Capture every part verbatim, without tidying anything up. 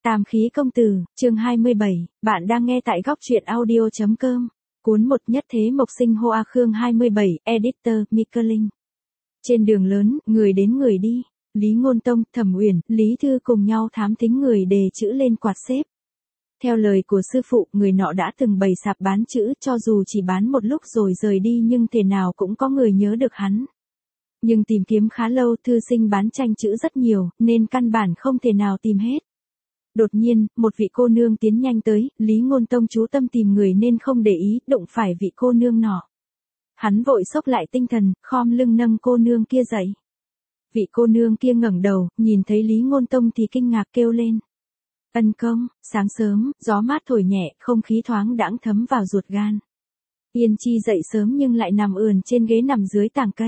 Tam khí công tử, chương hai mươi bảy, bạn đang nghe tại góc truyện audio.com. Cuốn một nhất thế mộc sinh Hoa Khương hai mươi bảy, Editor, Mika Linh. Trên đường lớn, người đến người đi, Lý Ngôn Tông, Thẩm Uyển, Lý Thư cùng nhau thám thính người đề chữ lên quạt xếp. Theo lời của sư phụ, người nọ đã từng bày sạp bán chữ, cho dù chỉ bán một lúc rồi rời đi nhưng thể nào cũng có người nhớ được hắn. Nhưng tìm kiếm khá lâu, thư sinh bán tranh chữ rất nhiều, nên căn bản không thể nào tìm hết. Đột nhiên, một vị cô nương tiến nhanh tới, Lý Ngôn Tông chú tâm tìm người nên không để ý, đụng phải vị cô nương nọ. Hắn vội xốc lại tinh thần, khom lưng nâng cô nương kia dậy. Vị cô nương kia ngẩng đầu, nhìn thấy Lý Ngôn Tông thì kinh ngạc kêu lên. Ân công, sáng sớm, gió mát thổi nhẹ, không khí thoáng đãng thấm vào ruột gan. Yên Chi dậy sớm nhưng lại nằm ườn trên ghế nằm dưới tàng cây.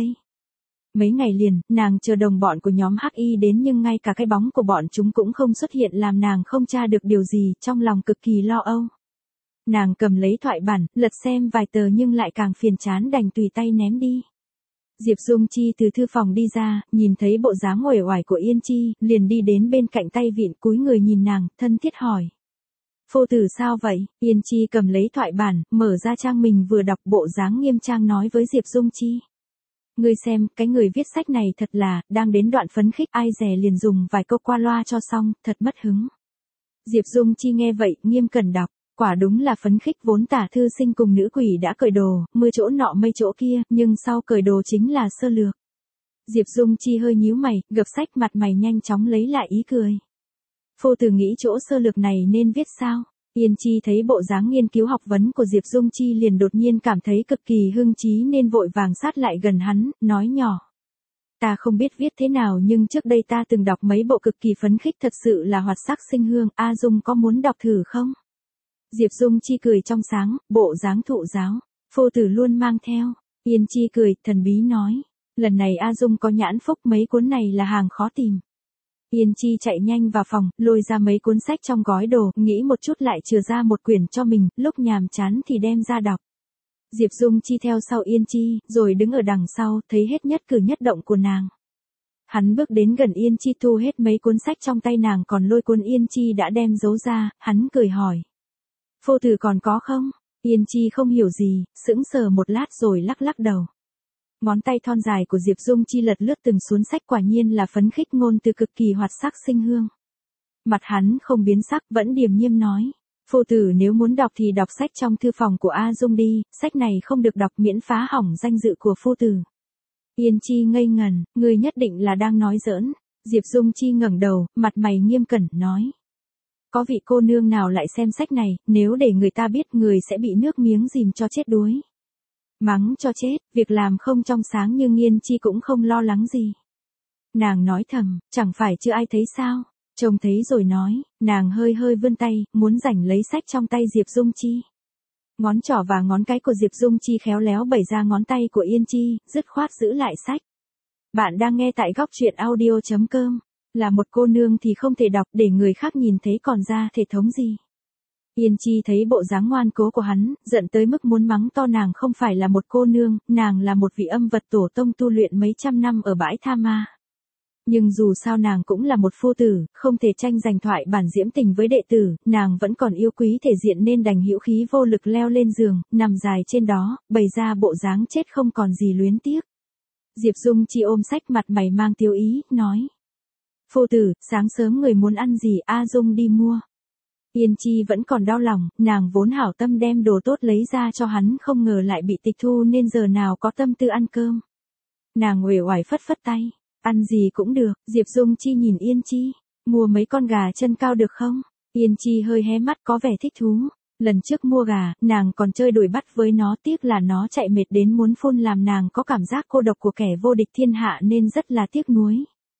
Mấy ngày liền, nàng chờ đồng bọn của nhóm Hắc Y đến nhưng ngay cả cái bóng của bọn chúng cũng không xuất hiện làm nàng không tra được điều gì, trong lòng cực kỳ lo âu. Nàng cầm lấy thoại bản, lật xem vài tờ nhưng lại càng phiền chán đành tùy tay ném đi. Diệp Dung Chi từ thư phòng đi ra, nhìn thấy bộ dáng uể oải của Yên Chi, liền đi đến bên cạnh tay vịn cúi người nhìn nàng, thân thiết hỏi. Phu tử sao vậy? Yên Chi cầm lấy thoại bản, mở ra trang mình vừa đọc, bộ dáng nghiêm trang nói với Diệp Dung Chi. Ngươi xem, cái người viết sách này thật là, đang đến đoạn phấn khích ai dè liền dùng vài câu qua loa cho xong, thật mất hứng. Diệp Dung Chi nghe vậy, nghiêm cẩn đọc, quả đúng là phấn khích vốn tả thư sinh cùng nữ quỷ đã cởi đồ, mưa chỗ nọ mây chỗ kia, nhưng sau cởi đồ chính là sơ lược. Diệp Dung Chi hơi nhíu mày, gập sách mặt mày nhanh chóng lấy lại ý cười. Phu tử nghĩ chỗ sơ lược này nên viết sao? Yên Chi thấy bộ dáng nghiên cứu học vấn của Diệp Dung Chi liền đột nhiên cảm thấy cực kỳ hưng trí nên vội vàng sát lại gần hắn, nói nhỏ. Ta không biết viết thế nào nhưng trước đây ta từng đọc mấy bộ cực kỳ phấn khích thật sự là hoạt sắc sinh hương, A Dung có muốn đọc thử không? Diệp Dung Chi cười trong sáng, bộ dáng thụ giáo, phu tử luôn mang theo. Yên Chi cười, thần bí nói. Lần này A Dung có nhãn phúc, mấy cuốn này là hàng khó tìm. Yên Chi chạy nhanh vào phòng, lôi ra mấy cuốn sách trong gói đồ, nghĩ một chút lại chừa ra một quyển cho mình, lúc nhàm chán thì đem ra đọc. Diệp Dung Chi theo sau Yên Chi, rồi đứng ở đằng sau, thấy hết nhất cử nhất động của nàng. Hắn bước đến gần Yên Chi thu hết mấy cuốn sách trong tay nàng còn lôi cuốn Yên Chi đã đem giấu ra, hắn cười hỏi. Phu tử còn có không? Yên Chi không hiểu gì, sững sờ một lát rồi lắc lắc đầu. Ngón tay thon dài của Diệp Dung Chi lật lướt từng cuốn sách quả nhiên là phấn khích ngôn từ cực kỳ hoạt sắc sinh hương. Mặt hắn không biến sắc vẫn điềm nhiên nói. Phu tử nếu muốn đọc thì đọc sách trong thư phòng của A Dung đi, sách này không được đọc miễn phá hỏng danh dự của phu tử. Yên Chi ngây ngần, ngươi nhất định là đang nói giỡn. Diệp Dung Chi ngẩng đầu, mặt mày nghiêm cẩn, nói. Có vị cô nương nào lại xem sách này, nếu để người ta biết người sẽ bị nước miếng dìm cho chết đuối. Mắng cho chết, việc làm không trong sáng nhưng Yên Chi cũng không lo lắng gì. Nàng nói thầm, chẳng phải chưa ai thấy sao, trông thấy rồi nói, nàng hơi hơi vươn tay, muốn giành lấy sách trong tay Diệp Dung Chi. Ngón trỏ và ngón cái của Diệp Dung Chi khéo léo bẩy ra ngón tay của Yên Chi, dứt khoát giữ lại sách. Bạn đang nghe tại góc truyện audio.com, là một cô nương thì không thể đọc để người khác nhìn thấy còn ra thể thống gì. Yên Chi thấy bộ dáng ngoan cố của hắn, giận tới mức muốn mắng to nàng không phải là một cô nương, nàng là một vị âm vật tổ tông tu luyện mấy trăm năm ở bãi Tha Ma. Nhưng dù sao nàng cũng là một phu tử, không thể tranh giành thoại bản diễm tình với đệ tử, nàng vẫn còn yêu quý thể diện nên đành hữu khí vô lực leo lên giường, nằm dài trên đó, bày ra bộ dáng chết không còn gì luyến tiếc. Diệp Dung Chi ôm sách mặt mày mang tiêu ý, nói. Phu tử, sáng sớm người muốn ăn gì A Dung đi mua. Yên Chi vẫn còn đau lòng, nàng vốn hảo tâm đem đồ tốt lấy ra cho hắn không ngờ lại bị tịch thu nên giờ nào có tâm tư ăn cơm. Nàng uể oải phất phất tay, ăn gì cũng được. Diệp Dung Chi nhìn Yên Chi, mua mấy con gà chân cao được không? Yên Chi hơi hé mắt có vẻ thích thú. Lần trước mua gà, nàng còn chơi đuổi bắt với nó, tiếc là nó chạy mệt đến muốn phun làm nàng có cảm giác cô độc của kẻ vô địch thiên hạ nên rất là tiếc nuối.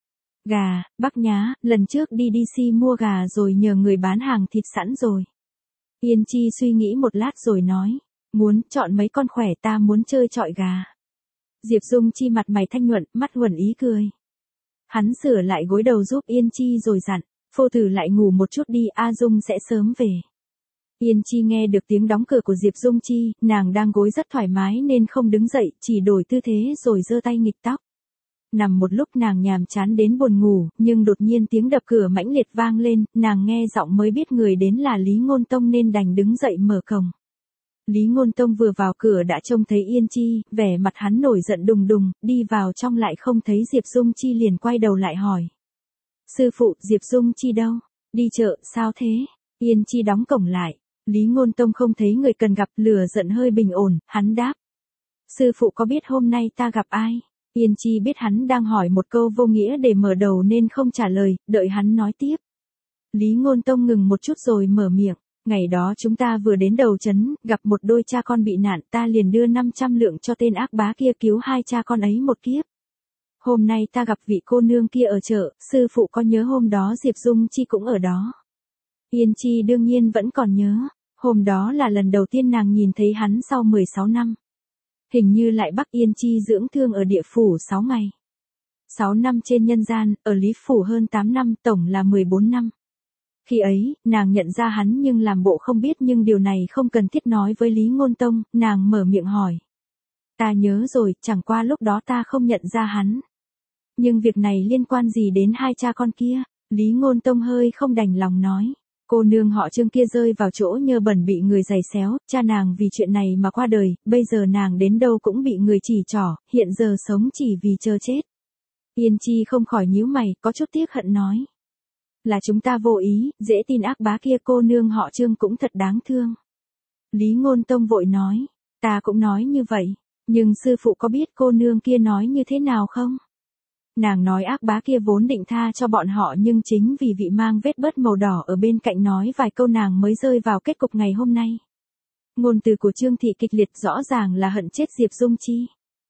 Gà, Bắc Nhá, lần trước đi đê xê mua gà rồi nhờ người bán hàng thịt sẵn rồi. Yên Chi suy nghĩ một lát rồi nói, muốn chọn mấy con khỏe ta muốn chơi chọi gà. Diệp Dung Chi mặt mày thanh nhuận, mắt huẩn ý cười. Hắn sửa lại gối đầu giúp Yên Chi rồi dặn, phu tử lại ngủ một chút đi A Dung sẽ sớm về. Yên Chi nghe được tiếng đóng cửa của Diệp Dung Chi, nàng đang gối rất thoải mái nên không đứng dậy, chỉ đổi tư thế rồi giơ tay nghịch tóc. Nằm một lúc nàng nhàm chán đến buồn ngủ, nhưng đột nhiên tiếng đập cửa mãnh liệt vang lên, nàng nghe giọng mới biết người đến là Lý Ngôn Tông nên đành đứng dậy mở cổng. Lý Ngôn Tông vừa vào cửa đã trông thấy Yên Chi, vẻ mặt hắn nổi giận đùng đùng, đi vào trong lại không thấy Diệp Dung Chi liền quay đầu lại hỏi. Sư phụ, Diệp Dung Chi đâu? Đi chợ, sao thế? Yên Chi đóng cổng lại. Lý Ngôn Tông không thấy người cần gặp, lửa giận hơi bình ổn, hắn đáp. Sư phụ có biết hôm nay ta gặp ai? Yên Chi biết hắn đang hỏi một câu vô nghĩa để mở đầu nên không trả lời, đợi hắn nói tiếp. Lý Ngôn Tông ngừng một chút rồi mở miệng. Ngày đó chúng ta vừa đến đầu trấn, gặp một đôi cha con bị nạn, ta liền đưa năm trăm lượng cho tên ác bá kia cứu hai cha con ấy một kiếp. Hôm nay ta gặp vị cô nương kia ở chợ, sư phụ có nhớ hôm đó Diệp Dung Chi cũng ở đó? Yên Chi đương nhiên vẫn còn nhớ, hôm đó là lần đầu tiên nàng nhìn thấy hắn sau mười sáu năm. Hình như lại bắt Yên Chi dưỡng thương ở địa phủ sáu ngày. sáu năm trên nhân gian, ở Lý Phủ hơn tám năm, tổng là mười bốn năm. Khi ấy, nàng nhận ra hắn nhưng làm bộ không biết, nhưng điều này không cần thiết nói với Lý Ngôn Tông, nàng mở miệng hỏi. Ta nhớ rồi, chẳng qua lúc đó ta không nhận ra hắn. Nhưng việc này liên quan gì đến hai cha con kia? Lý Ngôn Tông hơi không đành lòng nói. Cô nương họ Trương kia rơi vào chỗ nhơ bẩn bị người giày xéo, cha nàng vì chuyện này mà qua đời, bây giờ nàng đến đâu cũng bị người chỉ trỏ, hiện giờ sống chỉ vì chờ chết. Yên Chi không khỏi nhíu mày, có chút tiếc hận nói. Là chúng ta vô ý, dễ tin ác bá kia, cô nương họ Trương cũng thật đáng thương. Lý Ngôn Tông vội nói, ta cũng nói như vậy, nhưng sư phụ có biết cô nương kia nói như thế nào không? Nàng nói ác bá kia vốn định tha cho bọn họ nhưng chính vì vị mang vết bớt màu đỏ ở bên cạnh nói vài câu nàng mới rơi vào kết cục ngày hôm nay. Ngôn từ của Trương Thị kịch liệt, rõ ràng là hận chết Diệp Dung Chi.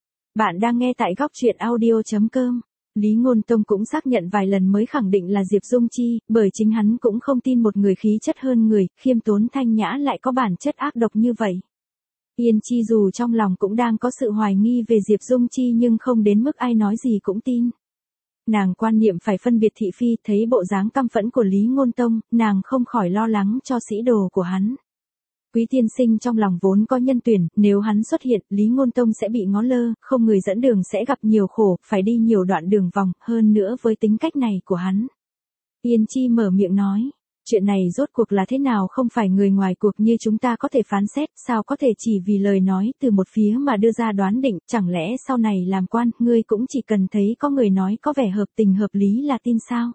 Bạn đang nghe tại góc truyện audio chấm com. Lý Ngôn Tông cũng xác nhận vài lần mới khẳng định là Diệp Dung Chi, bởi chính hắn cũng không tin một người khí chất hơn người, khiêm tốn thanh nhã lại có bản chất ác độc như vậy. Yên Chi dù trong lòng cũng đang có sự hoài nghi về Diệp Dung Chi nhưng không đến mức ai nói gì cũng tin. Nàng quan niệm phải phân biệt thị phi, thấy bộ dáng căm phẫn của Lý Ngôn Tông, nàng không khỏi lo lắng cho sĩ đồ của hắn. Quý tiên sinh trong lòng vốn có nhân tuyển, nếu hắn xuất hiện, Lý Ngôn Tông sẽ bị ngó lơ, không người dẫn đường sẽ gặp nhiều khổ, phải đi nhiều đoạn đường vòng, hơn nữa với tính cách này của hắn. Yên Chi mở miệng nói, chuyện này rốt cuộc là thế nào, không phải người ngoài cuộc như chúng ta có thể phán xét, sao có thể chỉ vì lời nói từ một phía mà đưa ra đoán định, chẳng lẽ sau này làm quan, ngươi cũng chỉ cần thấy có người nói có vẻ hợp tình hợp lý là tin sao?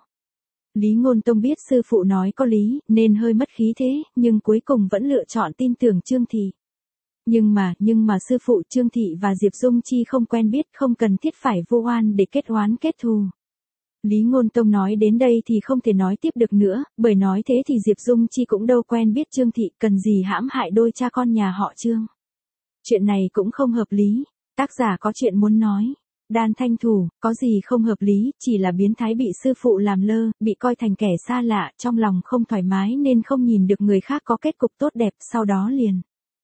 Lý Ngôn Tông biết sư phụ nói có lý, nên hơi mất khí thế, nhưng cuối cùng vẫn lựa chọn tin tưởng Trương Thị. Nhưng mà, nhưng mà sư phụ Trương Thị và Diệp Dung Chi không quen biết, không cần thiết phải vu oan để kết oán kết thù. Lý Ngôn Tông nói đến đây thì không thể nói tiếp được nữa, bởi nói thế thì Diệp Dung Chi cũng đâu quen biết Trương Thị, cần gì hãm hại đôi cha con nhà họ Trương. Chuyện này cũng không hợp lý, tác giả có chuyện muốn nói. Đan Thanh Thủ, có gì không hợp lý, chỉ là biến thái bị sư phụ làm lơ, bị coi thành kẻ xa lạ, trong lòng không thoải mái nên không nhìn được người khác có kết cục tốt đẹp, sau đó liền.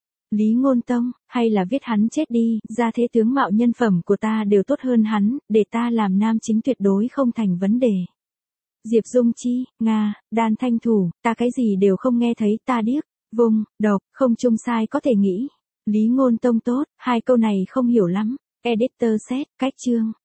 Lý Ngôn Tông, hay là viết hắn chết đi, ra thế tướng mạo nhân phẩm của ta đều tốt hơn hắn, để ta làm nam chính tuyệt đối không thành vấn đề. Diệp Dung Chi, Nga, Đan Thanh Thủ, ta cái gì đều không nghe thấy, ta điếc, vùng, độc, không chung sai có thể nghĩ. Lý Ngôn Tông tốt, hai câu này không hiểu lắm. Editor set, cách chương.